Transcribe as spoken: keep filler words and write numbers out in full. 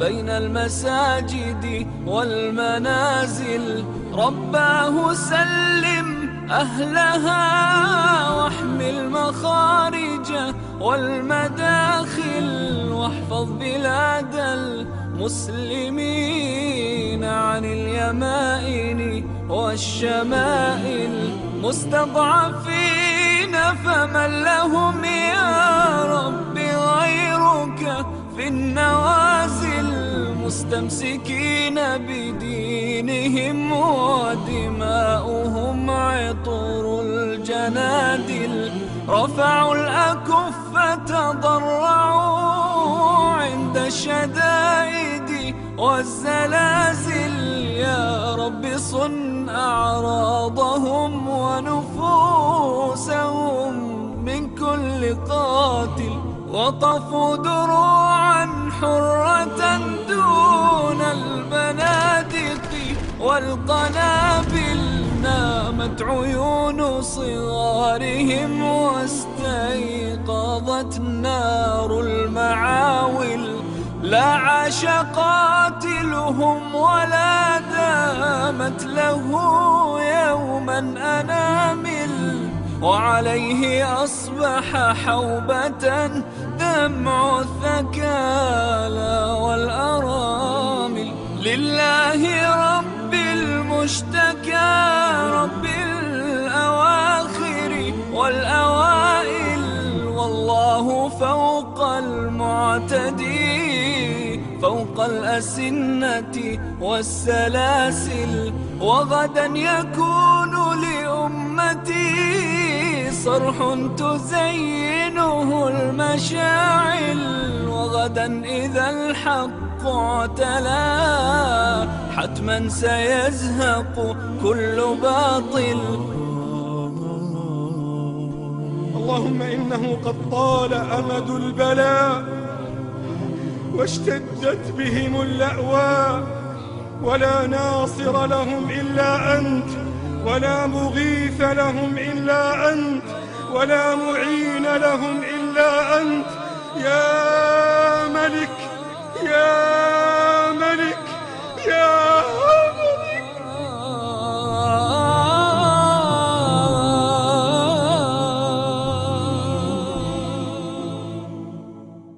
بين المساجد والمنازل. رباه سلم أهلها واحمِ المخارج والمداخل، واحفظ بلاد المسلمين عن اليمائن والشمائل. مستضعفين فمن لهم يا رب غيرك في النوازل، مستمسكين بدينهم ودماؤهم عطر الجنادل. رفعوا الأكف تضرعوا عند الشدائد والزلازل. يا رب صن أعراضهم ونفوسهم من كل قاتل. وقفوا دروعا حرة دون البنادق والقنابل. نامت عيون صغارهم واستيقظت نار المعاول. لا عاش قاتلهم ولا دامت له يوما أنامل، وعليه أصبح حوبة دمع الثكالى والأرامل. لله رب المشتكى، رب الأواخر والأوائل. والله فوق المعتدي، فوق الأسنة والسلاسل. وغدا يكون لأمتي صرح تزينه المشاعل. وغدا إذا الحق اعتلى حتما سيزهق كل باطل. اللهم إنه قد طال أمد البلاء واشتدت بهم اللأواء، ولا ناصر لهم إلا أنت، ولا مغيث لهم إلا أنت، ولا معين لهم إلا أنت. يا